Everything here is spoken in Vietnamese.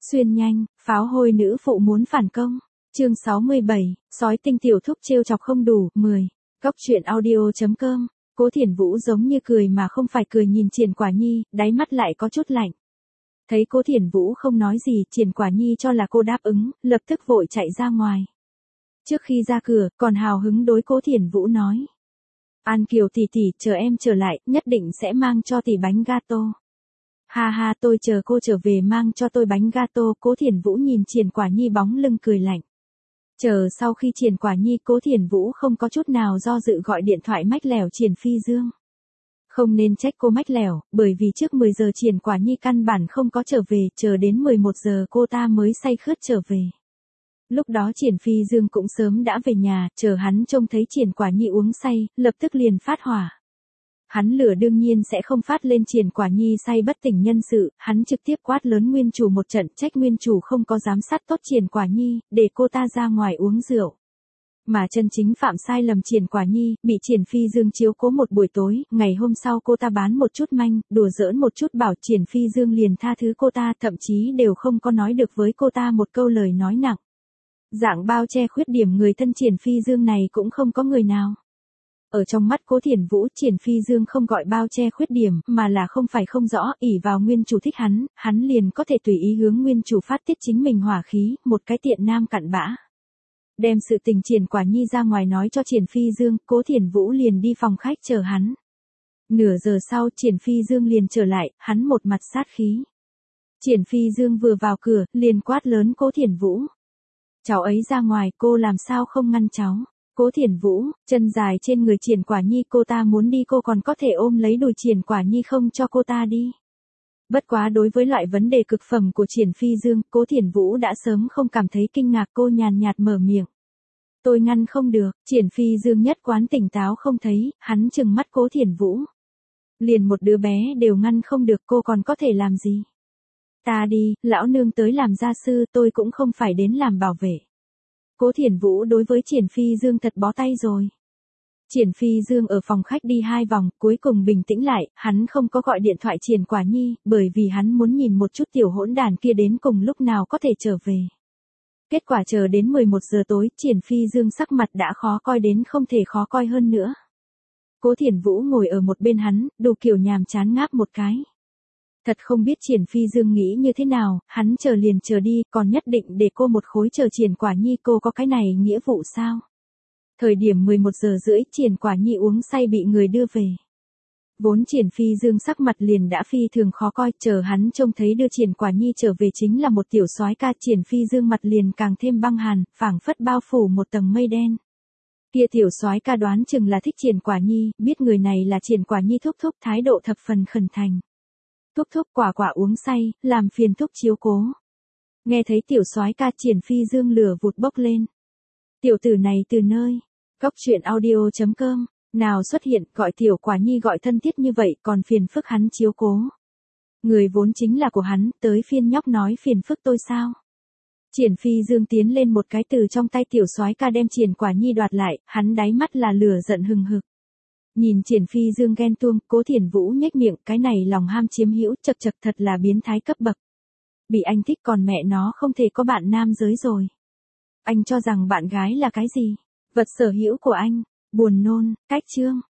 Xuyên nhanh, pháo hôi nữ phụ muốn phản công. Chương 67, sói tinh tiểu thúc trêu chọc không đủ, 10. Góc truyện audio.com. Cố Thiển Vũ giống như cười mà không phải cười nhìn Triển Quả Nhi, đáy mắt lại có chút lạnh. Thấy Cố Thiển Vũ không nói gì, Triển Quả Nhi cho là cô đáp ứng, lập tức vội chạy ra ngoài. Trước khi ra cửa, còn hào hứng đối Cố Thiển Vũ nói: An Kiều tỷ tỷ, chờ em trở lại, nhất định sẽ mang cho tỷ bánh gato. Ha ha, tôi chờ cô trở về mang cho tôi bánh gato. Cố Thiển Vũ nhìn Triển Quả Nhi bóng lưng cười lạnh. Chờ sau khi Triển Quả Nhi, Cố Thiển Vũ không có chút nào do dự gọi điện thoại mách lẻo Triển Phi Dương. Không nên trách cô mách lẻo, bởi vì trước 10 giờ Triển Quả Nhi căn bản không có trở về, chờ đến 11 giờ cô ta mới say khướt trở về. Lúc đó Triển Phi Dương cũng sớm đã về nhà, chờ hắn trông thấy Triển Quả Nhi uống say, lập tức liền phát hỏa. Hắn lửa đương nhiên sẽ không phát lên Triển Quả Nhi say bất tỉnh nhân sự, hắn trực tiếp quát lớn nguyên chủ một trận, trách nguyên chủ không có giám sát tốt Triển Quả Nhi, để cô ta ra ngoài uống rượu. Mà chân chính phạm sai lầm Triển Quả Nhi, bị Triển Phi Dương chiếu cố một buổi tối, ngày hôm sau cô ta bán một chút manh, đùa giỡn một chút bảo Triển Phi Dương liền tha thứ cô ta, thậm chí đều không có nói được với cô ta một câu lời nói nặng. Dạng bao che khuyết điểm người thân Triển Phi Dương này cũng không có người nào. Ở trong mắt Cố Thiển Vũ, Triển Phi Dương không gọi bao che khuyết điểm, mà là không phải không rõ, ỷ vào nguyên chủ thích hắn liền có thể tùy ý hướng nguyên chủ phát tiết chính mình hỏa khí, một cái tiện nam cặn bã. Đem sự tình Triển Quả Nhi ra ngoài nói cho Triển Phi Dương, Cố Thiển Vũ liền đi phòng khách chờ hắn. Nửa giờ sau Triển Phi Dương liền trở lại, hắn một mặt sát khí. Triển Phi Dương vừa vào cửa, liền quát lớn Cố Thiển Vũ. Cháu ấy ra ngoài, cô làm sao không ngăn cháu? Cố Thiển Vũ, chân dài trên người Triển Quả Nhi, cô ta muốn đi cô còn có thể ôm lấy đùi Triển Quả Nhi không cho cô ta đi. Bất quá đối với loại vấn đề cực phẩm của Triển Phi Dương, Cố Thiển Vũ đã sớm không cảm thấy kinh ngạc, cô nhàn nhạt mở miệng. Tôi ngăn không được. Triển Phi Dương nhất quán tỉnh táo không thấy, hắn trừng mắt Cố Thiển Vũ. Liền một đứa bé đều ngăn không được, cô còn có thể làm gì? Ta đi, lão nương tới làm gia sư, tôi cũng không phải đến làm bảo vệ. Cố Thiển Vũ đối với Triển Phi Dương thật bó tay rồi. Triển Phi Dương ở phòng khách đi 2 vòng, cuối cùng bình tĩnh lại, hắn không có gọi điện thoại Triển Quả Nhi, bởi vì hắn muốn nhìn một chút tiểu hỗn đàn kia đến cùng lúc nào có thể trở về. Kết quả chờ đến 11 giờ tối, Triển Phi Dương sắc mặt đã khó coi đến không thể khó coi hơn nữa. Cố Thiển Vũ ngồi ở một bên hắn, đủ kiểu nhàm chán ngáp một cái. Thật không biết Triển Phi Dương nghĩ như thế nào, hắn chờ liền chờ đi, còn nhất định để cô một khối chờ Triển Quả Nhi, cô có cái này nghĩa vụ sao? Thời điểm 11 giờ rưỡi, Triển Quả Nhi uống say bị người đưa về. Vốn Triển Phi Dương sắc mặt liền đã phi thường khó coi, chờ hắn trông thấy đưa Triển Quả Nhi trở về chính là một tiểu soái ca, Triển Phi Dương mặt liền càng thêm băng hàn, phảng phất bao phủ một tầng mây đen. Kia tiểu soái ca đoán chừng là thích Triển Quả Nhi, biết người này là Triển Quả Nhi thúc thúc, thái độ thập phần khẩn thành. Thúc thúc, quả uống say, làm phiền thúc chiếu cố. Nghe thấy tiểu soái ca, Triển Phi Dương lửa vụt bốc lên. Tiểu tử này từ nơi góc truyện audio.com nào xuất hiện, gọi tiểu Quả Nhi gọi thân thiết như vậy, còn phiền phức hắn chiếu cố. Người vốn chính là của hắn, tới phiên nhóc nói phiền phức tôi sao? Triển Phi Dương tiến lên một cái từ trong tay tiểu soái ca đem Triển Quả Nhi đoạt lại, hắn đáy mắt là lửa giận hừng hực. Nhìn Triển Phi Dương ghen tuông, Cố Thiển Vũ nhếch miệng, cái này lòng ham chiếm hữu, chật thật là biến thái cấp bậc. Bị anh thích còn mẹ nó không thể có bạn nam giới rồi. Anh cho rằng bạn gái là cái gì? Vật sở hữu của anh. Buồn nôn. Cách chương.